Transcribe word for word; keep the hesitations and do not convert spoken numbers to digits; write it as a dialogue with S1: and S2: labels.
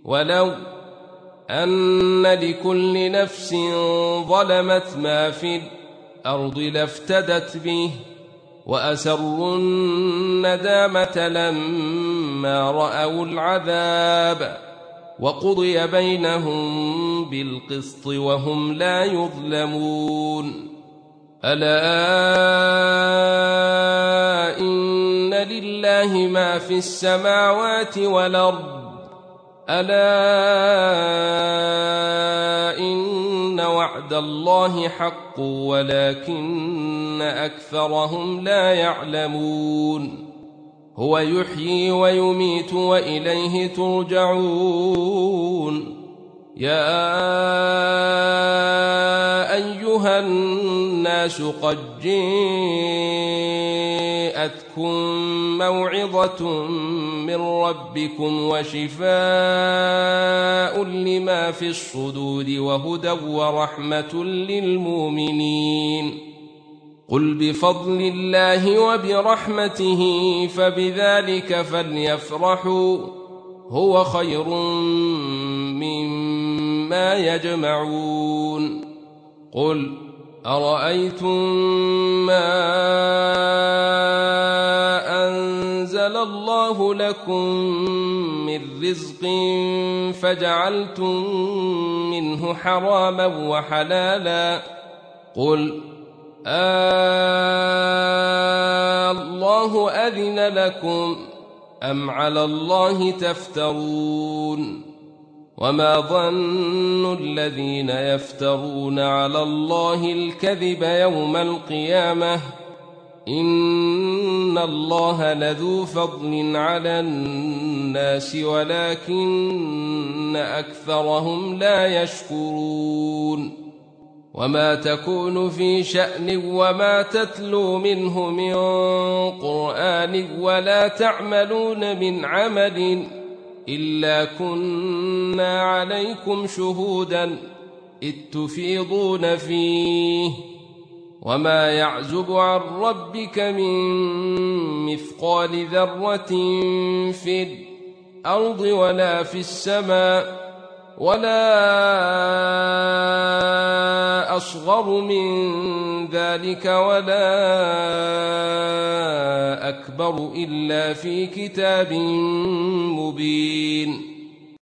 S1: ولو أن لكل نفس ظلمت ما في الأرض لافتدت به وأسروا الندامة لما رأوا العذاب وقضي بينهم بالقسط وهم لا يظلمون. ألا إن لله ما في السماوات والأرض ألا إن وعد الله حق ولكن أكثرهم لا يعلمون. هو يحيي ويميت وإليه ترجعون. يا أيها الناس قد جاءتكم موعظة من ربكم وشفاء لما في الصدور وهدى ورحمة للمؤمنين. قل بفضل الله وبرحمته فبذلك فليفرحوا هو خير مما يجمعون. قل أرأيتم ما أنزل الله لكم من رزق فجعلتم منه حراما وحلالا قل الله أذن لكم أم على الله تفترون. وما ظن الذين يفترون على الله الكذب يوم القيامة إن الله لذو فضل على الناس ولكن أكثرهم لا يشكرون. وما تكون في شأن وما تتلو منه من قرآن ولا تعملون من عمل إلا كنا عليكم شهودا إذ تفيضون فيه وما يعزب عن ربك من مثقال ذرة في الأرض ولا في السماء ولا أصغر من ذلك ولا أكبر إلا في كتاب مبين.